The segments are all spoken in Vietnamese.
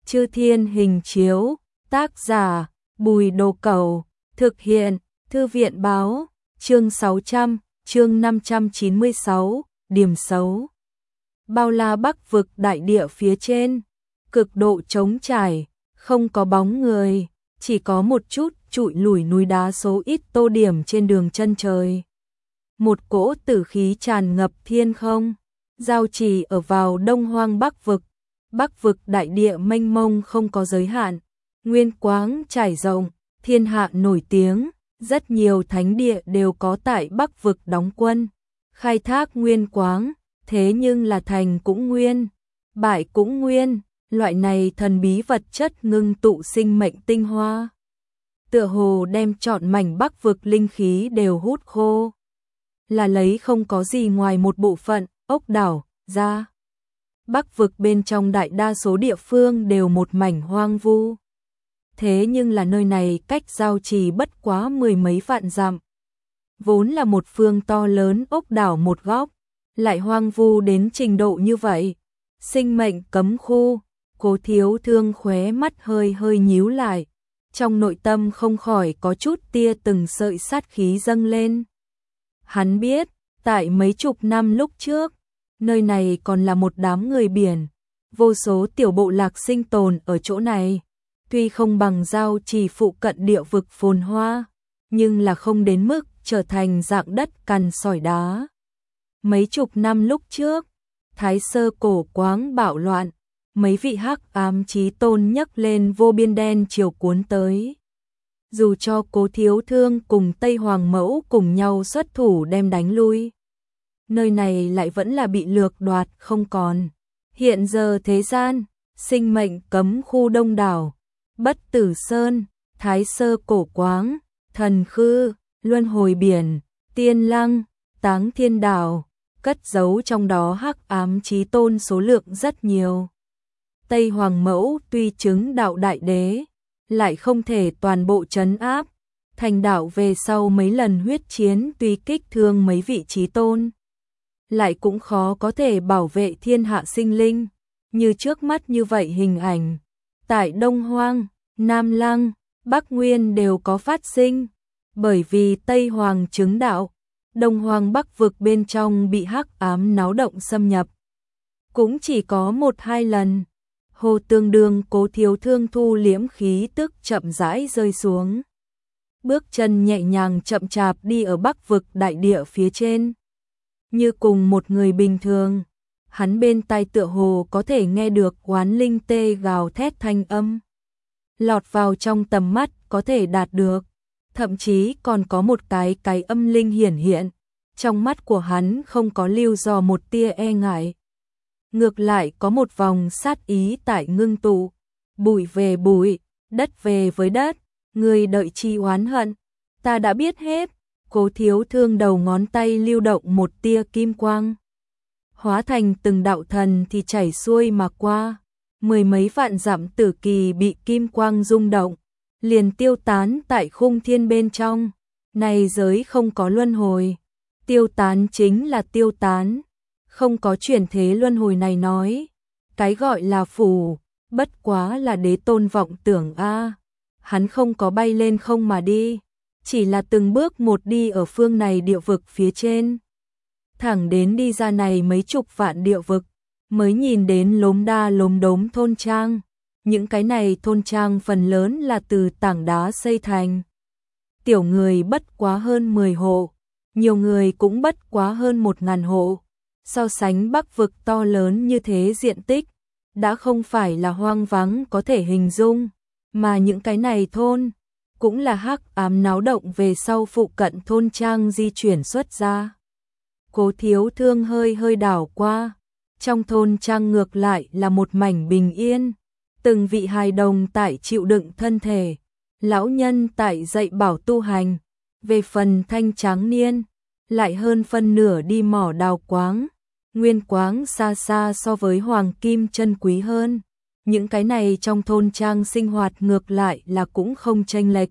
Chư Thiên Hình Chiếu, tác giả Bùi Đồ Cẩu, thực hiện Thư viện báo, chương 600, chương 596, điểm xấu. Bao la Bắc vực đại địa phía trên, cực độ trống trải, không có bóng người, chỉ có một chút trụi lủi núi đá số ít tô điểm trên đường chân trời. Một cỗ tử khí tràn ngập thiên không, giao trì ở vào Đông Hoang Bắc vực. Bắc vực đại địa mênh mông không có giới hạn, nguyên quáng trải rộng, thiên hạ nổi tiếng, rất nhiều thánh địa đều có tại Bắc vực đóng quân, khai thác nguyên quáng, thế nhưng là thành cũng nguyên, bại cũng nguyên, loại này thần bí vật chất ngưng tụ sinh mệnh tinh hoa. Tựa hồ đem trọn mảnh Bắc vực linh khí đều hút khô, là lấy không có gì ngoài một bộ phận ốc đảo ra. Bắc vực bên trong đại đa số địa phương đều một mảnh hoang vu. Thế nhưng là nơi này cách giao trì bất quá mười mấy vạn dặm. Vốn là một phương to lớn ốc đảo một góc, lại hoang vu đến trình độ như vậy. Sinh mệnh cấm khu, Cố Thiếu Thương khóe mắt hơi hơi nhíu lại. Trong nội tâm không khỏi có chút tia từng sợi sát khí dâng lên. Hắn biết, tại mấy chục năm lúc trước, nơi này còn là một đám người biển, vô số tiểu bộ lạc sinh tồn ở chỗ này. Tuy không bằng giao trì phụ cận địa vực phồn hoa, nhưng là không đến mức trở thành dạng đất cằn sỏi đá. Mấy chục năm lúc trước, Thái Sơ cổ quáng bạo loạn, mấy vị hắc ám chí tôn nhấc lên vô biên đen chiều cuốn tới. Dù cho Cố Thiếu Thương cùng Tây Hoàng Mẫu cùng nhau xuất thủ đem đánh lui, nơi này lại vẫn là bị lược đoạt không còn. Hiện giờ thế gian, sinh mệnh cấm khu đông đảo, Bất Tử Sơn, Thái Sơ cổ quáng, Thần Khư, Luân Hồi Biển, Tiên Lăng, Táng Thiên Đảo, cất giấu trong đó hắc ám chí tôn số lượng rất nhiều. Tây Hoàng Mẫu tuy chứng đạo đại đế, lại không thể toàn bộ trấn áp, thành đạo về sau mấy lần huyết chiến tuy kích thương mấy vị chí tôn, lại cũng khó có thể bảo vệ thiên hạ sinh linh, như trước mắt như vậy hình ảnh. Tại Đông Hoang, Nam Lăng, Bắc Nguyên đều có phát sinh, bởi vì Tây Hoàng chứng đạo, Đông Hoang Bắc vực bên trong bị hắc ám náo động xâm nhập. Cũng chỉ có 1-2 lần, Hồ tương đương Cố Thiếu Thương thu liễm khí tức chậm rãi rơi xuống. Bước chân nhẹ nhàng chậm chạp đi ở Bắc vực đại địa phía trên. Như cùng một người bình thường, hắn bên tai tựa hồ có thể nghe được oán linh tê gào thét thanh âm. Lọt vào trong tầm mắt có thể đạt được, thậm chí còn có một cái âm linh hiển hiện. Trong mắt của hắn không có lưu do một tia e ngại. Ngược lại có một vòng sát ý tại ngưng tụ, bụi về bụi, đất về với đất, người đợi chi oán hận, ta đã biết hết. Cố Thiếu Thương đầu ngón tay lưu động một tia kim quang, hóa thành từng đạo thần thì chảy xuôi mà qua. Mười mấy vạn dặm tử kỳ bị kim quang rung động, liền tiêu tán tại khung thiên bên trong. Này giới không có luân hồi, tiêu tán chính là tiêu tán, không có chuyển thế luân hồi này nói. Cái gọi là phù, bất quá là đế tôn vọng tưởng a. Hắn không có bay lên không mà đi, chỉ là từng bước một đi ở phương này địa vực phía trên. Thẳng đến đi ra này mấy chục vạn địa vực, mới nhìn đến lốm đa lốm đốm thôn trang. Những cái này thôn trang phần lớn là từ tảng đá xây thành. Tiểu người bất quá hơn 10 hộ, nhiều người cũng bất quá hơn 1000 hộ. So sánh Bắc vực to lớn như thế diện tích, đã không phải là hoang vắng có thể hình dung, mà những cái này thôn cũng là hắc ám náo động về sau phụ cận thôn trang di chuyển xuất ra. Cố Thiếu Thương hơi hơi đảo qua, trong thôn trang ngược lại là một mảnh bình yên, từng vị hài đồng tại chịu đựng thân thể, lão nhân tại dạy bảo tu hành, về phần thanh tráng niên, lại hơn phân nửa đi mỏ đào quáng, nguyên quáng xa xa so với hoàng kim chân quý hơn. Những cái này trong thôn trang sinh hoạt ngược lại là cũng không chênh lệch.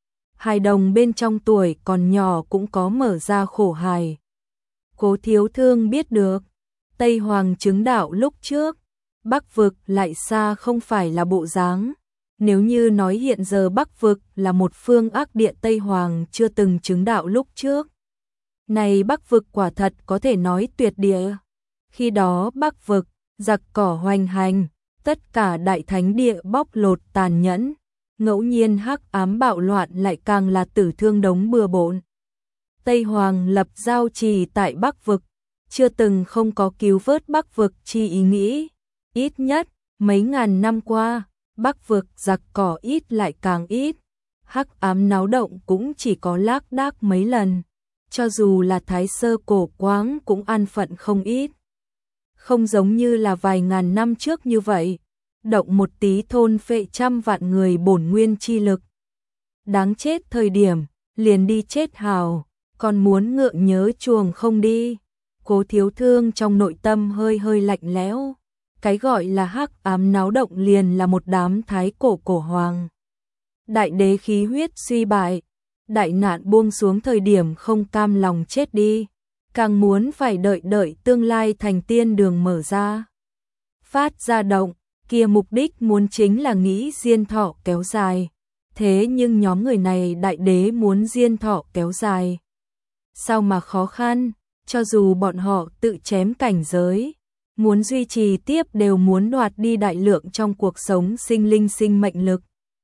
Hài đồng bên trong tuổi còn nhỏ cũng có mở ra khổ hài. Cố Thiếu Thương biết được, Tây Hoàng chứng đạo lúc trước, Bắc vực lại xa không phải là bộ dáng. Nếu như nói hiện giờ Bắc vực là một phương ác địa, Tây Hoàng chưa từng chứng đạo lúc trước. Này Bắc vực quả thật có thể nói tuyệt địa. Khi đó Bắc vực, giặc cỏ hoành hành, tất cả đại thánh địa bóc lột tàn nhẫn, ngẫu nhiên hắc ám bạo loạn lại càng là tử thương đống bừa bộn. Tây Hoàng lập giao trì tại Bắc vực, chưa từng không có cứu vớt Bắc vực chi ý nghĩ. Ít nhất, mấy ngàn năm qua, Bắc vực giặc cỏ ít lại càng ít. Hắc ám náo động cũng chỉ có lác đác mấy lần. Cho dù là Thái Sơ Cổ Quáng cũng an phận không ít. Không giống như là vài ngàn năm trước như vậy. Động một tí thôn phệ trăm vạn người bổn nguyên chi lực. Đáng chết thời điểm, liền đi chết hào, còn muốn ngượng nhớ chuồng không đi. Cố Thiếu Thương trong nội tâm hơi hơi lạnh lẽo. Cái gọi là hắc ám náo động liền là một đám thái cổ hoàng. Đại đế khí huyết suy bại, đại nạn buông xuống thời điểm không cam lòng chết đi, càng muốn phải đợi tương lai thành tiên đường mở ra. Phát ra động, kia mục đích muốn chính là nghĩ diên thọ kéo dài. Thế nhưng nhóm người này đại đế muốn diên thọ kéo dài. Sao mà khó khăn, cho dù bọn họ tự chém cảnh giới, muốn duy trì tiếp đều muốn đoạt đi đại lượng trong cuộc sống sinh linh sinh mệnh lực.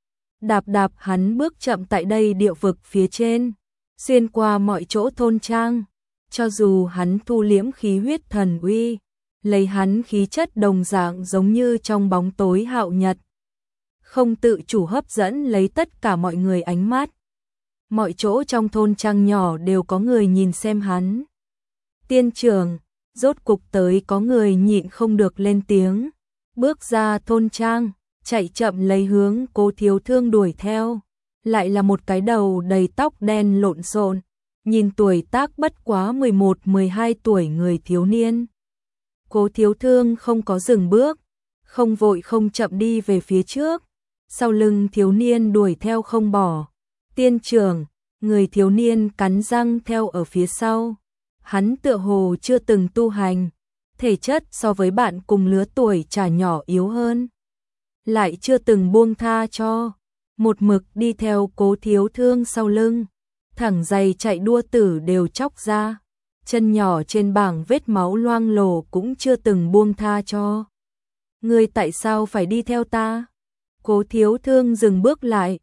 Đạp hắn bước chậm tại đây địa vực phía trên, xuyên qua mọi chỗ thôn trang, cho dù hắn thu liễm khí huyết thần uy, lấy hắn khí chất đồng dạng giống như trong bóng tối hạo nhật, không tự chủ hấp dẫn lấy tất cả mọi người ánh mắt. Mọi chỗ trong thôn trang nhỏ đều có người nhìn xem hắn. Tiên trưởng, rốt cục tới, có người nhịn không được lên tiếng, bước ra thôn trang, chạy chậm lấy hướng Cố Thiếu Thương đuổi theo, lại là một cái đầu đầy tóc đen lộn xộn, nhìn tuổi tác bất quá 11-12 tuổi người thiếu niên. Cố Thiếu Thương không có dừng bước, không vội không chậm đi về phía trước, sau lưng thiếu niên đuổi theo không bỏ. Tiên trưởng, người thiếu niên cắn răng theo ở phía sau. Hắn tựa hồ chưa từng tu hành, thể chất so với bạn cùng lứa tuổi chả nhỏ yếu hơn, lại chưa từng buông tha cho, một mực đi theo Cố Thiếu Thương sau lưng, thẳng giày chạy đua tử đều chóc ra, chân nhỏ trên bảng vết máu loang lổ cũng chưa từng buông tha cho. Ngươi tại sao phải đi theo ta? Cố Thiếu Thương dừng bước lại.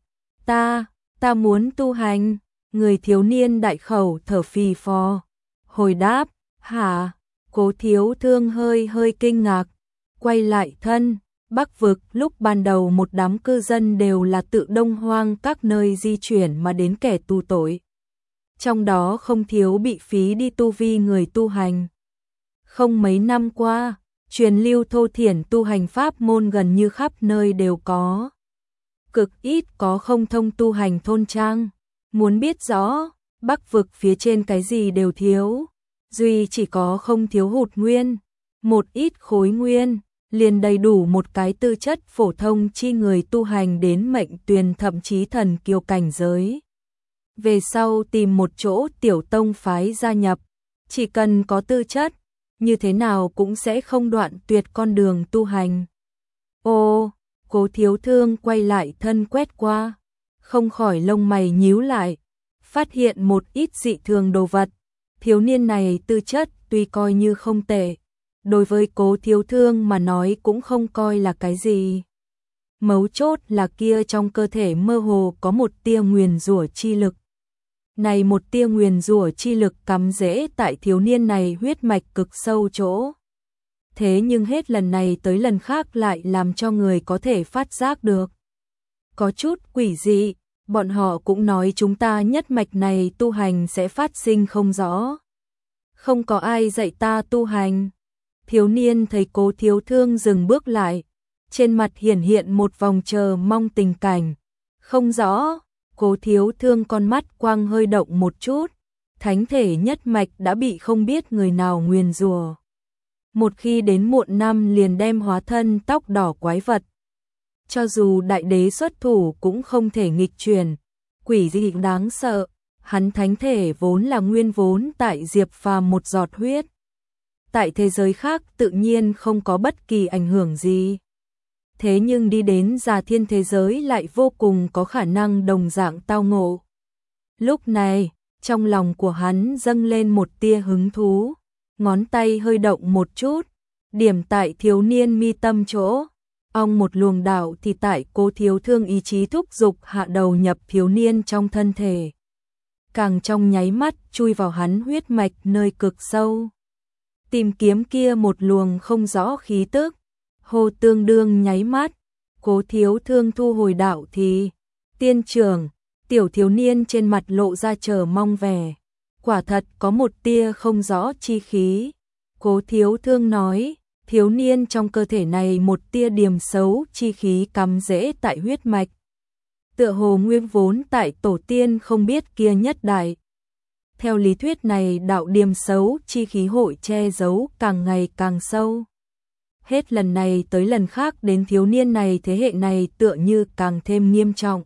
Ta muốn tu hành. Người thiếu niên đại khẩu thở phì phò hồi đáp, hả? Cố Thiếu Thương hơi hơi kinh ngạc, quay lại thân. Bắc vực lúc ban đầu một đám cư dân đều là tự Đông Hoang các nơi di chuyển mà đến kẻ tu tội. Trong đó không thiếu bị phí đi tu vi người tu hành. Không mấy năm qua, truyền lưu thô thiển tu hành pháp môn gần như khắp nơi đều có. Cực ít có không thông tu hành thôn trang. Muốn biết rõ, Bắc vực phía trên cái gì đều thiếu, duy chỉ có không thiếu hụt nguyên, một ít khối nguyên, liền đầy đủ một cái tư chất phổ thông chi người tu hành đến mệnh tuyền thậm chí thần kiêu cảnh giới. Về sau tìm một chỗ tiểu tông phái gia nhập, chỉ cần có tư chất, như thế nào cũng sẽ không đoạn tuyệt con đường tu hành. Ô, Cố Thiếu Thương quay lại thân quét qua, không khỏi lông mày nhíu lại, phát hiện một ít dị thường đồ vật. Thiếu niên này tư chất tuy coi như không tệ, đối với Cố Thiếu Thương mà nói cũng không coi là cái gì. Mấu chốt là kia trong cơ thể mơ hồ có một tia nguyền rủa chi lực. Này một tia nguyền rủa chi lực cắm rễ tại thiếu niên này huyết mạch cực sâu chỗ. Thế nhưng hết lần này tới lần khác lại làm cho người có thể phát giác được. Có chút quỷ dị, bọn họ cũng nói chúng ta nhất mạch này tu hành sẽ phát sinh không rõ. Không có ai dạy ta tu hành. Thiếu niên thấy Cố Thiếu Thương dừng bước lại, trên mặt hiển hiện một vòng chờ mong tình cảnh. Không rõ, Cố Thiếu Thương con mắt quang hơi động một chút, thánh thể nhất mạch đã bị không biết người nào nguyền rủa. Một khi đến muộn năm liền đem hóa thân tóc đỏ quái vật. Cho dù đại đế xuất thủ cũng không thể nghịch chuyển, quỷ dị đáng sợ, hắn thánh thể vốn là nguyên vốn tại Diệp Phàm một giọt huyết. tại thế giới khác tự nhiên không có bất kỳ ảnh hưởng gì. Thế nhưng đi đến Già Thiên thế giới lại vô cùng có khả năng đồng dạng tao ngộ. Lúc này, trong lòng của hắn dâng lên một tia hứng thú, ngón tay hơi động một chút, điểm tại thiếu niên mi tâm chỗ. Ong một luồng đạo thì tại Cố Thiếu Thương ý chí thúc dục hạ đầu nhập thiếu niên trong thân thể. Càng trong nháy mắt chui vào hắn huyết mạch nơi cực sâu. Tìm kiếm kia một luồng không rõ khí tức, hô tương đương nháy mắt, Cố Thiếu Thương thu hồi đạo thì, tiên trưởng, tiểu thiếu niên trên mặt lộ ra chờ mong vẻ. Quả thật có một tia không rõ chi khí. Cố Thiếu Thương nói, thiếu niên trong cơ thể này một tia điểm xấu chi khí cắm rễ tại huyết mạch. Tựa hồ nguyên vốn tại tổ tiên không biết kia nhất đại. Theo lý thuyết này đạo điểm xấu chi khí hội che giấu càng ngày càng sâu. Hết lần này tới lần khác đến thiếu niên này thế hệ này tựa như càng thêm nghiêm trọng.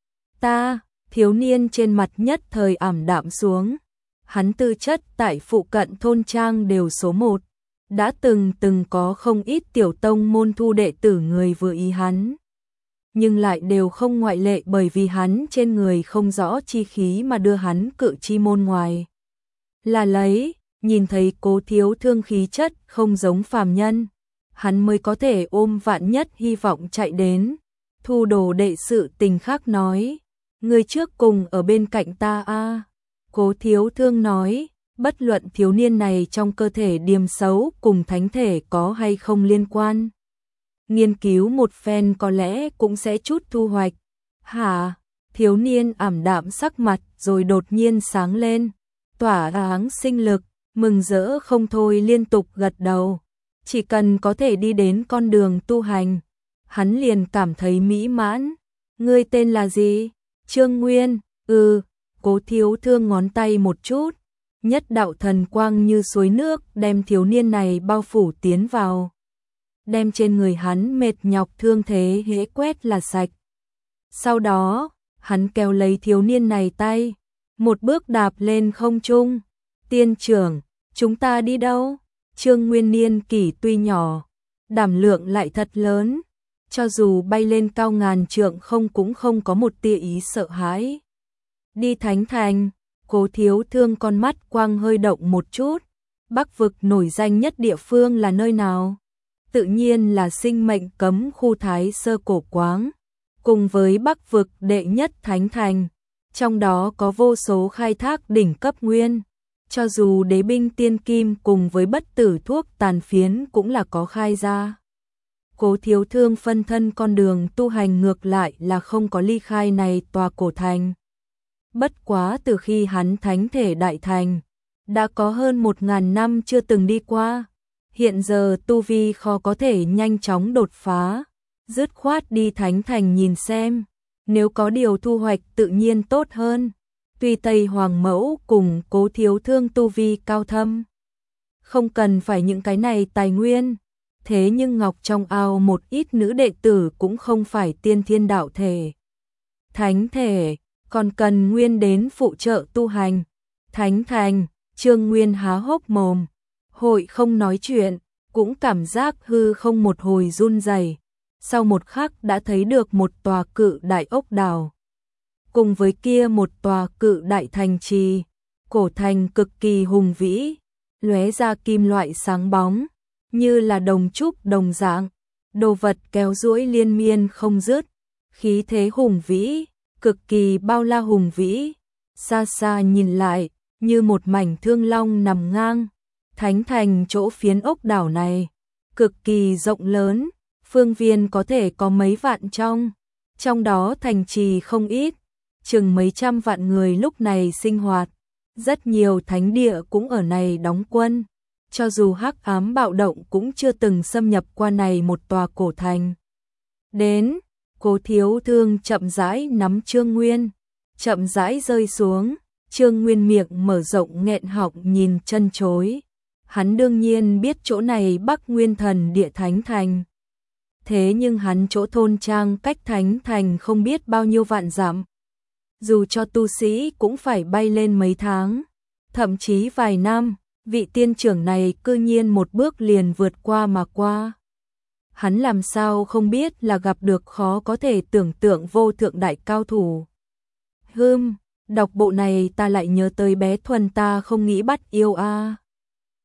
Thiếu niên trên mặt nhất thời ảm đạm xuống. Hắn tư chất tại phụ cận thôn trang đều số 1. Đã từng có không ít tiểu tông môn thu đệ tử người vừa ý hắn. Nhưng lại đều không ngoại lệ bởi vì hắn trên người không rõ chi khí mà đưa hắn cự chi môn ngoài. Là lấy, nhìn thấy Cố Thiếu Thương khí chất không giống phàm nhân. Hắn mới có thể ôm vạn nhất hy vọng chạy đến. Thu đồ đệ sự tình khác nói. Người trước cùng ở bên cạnh ta a. Cố Thiếu Thương nói, bất luận thiếu niên này trong cơ thể điểm xấu cùng thánh thể có hay không liên quan. Nghiên cứu một phen có lẽ cũng sẽ chút thu hoạch. Hả? Thiếu niên ảm đạm sắc mặt rồi đột nhiên sáng lên, tỏa áng sinh lực, mừng rỡ không thôi liên tục gật đầu. Chỉ cần có thể đi đến con đường tu hành, hắn liền cảm thấy mỹ mãn. Ngươi tên là gì? Trương Nguyên. Cố Thiếu Thương ngón tay một chút, nhất đạo thần quang như suối nước đem thiếu niên này bao phủ tiến vào. Đem trên người hắn mệt nhọc thương thế hễ quét là sạch. Sau đó, hắn kéo lấy thiếu niên này tay, một bước đạp lên không trung. Tiên trưởng, chúng ta đi đâu? Trương Nguyên niên kỷ tuy nhỏ, đảm lượng lại thật lớn. Cho dù bay lên cao ngàn trượng cũng không có một tia ý sợ hãi. Đi Thánh Thành. Cố Thiếu Thương con mắt quang hơi động một chút. Bắc vực nổi danh nhất địa phương là nơi nào? Tự nhiên là sinh mệnh cấm khu Thái Sơ Cổ Quáng, cùng với Bắc vực đệ nhất Thánh Thành, trong đó có vô số khai thác đỉnh cấp nguyên, cho dù đế binh tiên kim cùng với bất tử thuốc tàn phiến cũng là có khai ra. Cố Thiếu Thương phân thân con đường tu hành ngược lại là không có ly khai này tòa cổ thành. Bất quá từ khi hắn thánh thể đại thành, đã có hơn 1000 năm chưa từng đi qua. Hiện giờ tu vi khó có thể nhanh chóng đột phá, dứt khoát đi Thánh Thành nhìn xem, nếu có điều thu hoạch tự nhiên tốt hơn. Tuy Tây Hoàng Mẫu cùng Cố Thiếu Thương tu vi cao thâm, không cần phải những cái này tài nguyên, thế nhưng ngọc trong ao một ít nữ đệ tử cũng không phải tiên thiên đạo thể. Thánh thể, còn cần nguyên đến phụ trợ tu hành. Thánh Thành, Trương Nguyên há hốc mồm, hội không nói chuyện, cũng cảm giác hư không một hồi run rẩy. Sau một khắc đã thấy được một tòa cự đại ốc đảo, cùng với kia một tòa cự đại thành trì, cổ thành cực kỳ hùng vĩ, lóe ra kim loại sáng bóng, như là đồng trúc đồng dạng, đồ vật kéo duỗi liên miên không dứt, khí thế hùng vĩ, cực kỳ bao la hùng vĩ, xa xa nhìn lại, như một mảnh thương long nằm ngang. Thánh Thành chỗ phiến ốc đảo này, cực kỳ rộng lớn, phương viên có thể có mấy vạn trong đó thành trì không ít, chừng mấy trăm vạn người lúc này sinh hoạt, rất nhiều thánh địa cũng ở này đóng quân, cho dù hắc ám bạo động cũng chưa từng xâm nhập qua này một tòa cổ thành. Đến, Cố Thiếu Thương chậm rãi nắm Trương Nguyên, chậm rãi rơi xuống, Trương Nguyên miệng mở rộng nghẹn họng nhìn chân chối. Hắn đương nhiên biết chỗ này Bắc Nguyên Thần Địa Thánh Thành. Thế nhưng hắn chỗ thôn trang cách Thánh Thành không biết bao nhiêu vạn dặm. Dù cho tu sĩ cũng phải bay lên mấy tháng, thậm chí vài năm, vị tiên trưởng này cư nhiên một bước liền vượt qua mà qua. Hắn làm sao không biết là gặp được khó có thể tưởng tượng vô thượng đại cao thủ. Đọc bộ này ta lại nhớ tới bé Thuần ta không nghĩ bắt yêu a.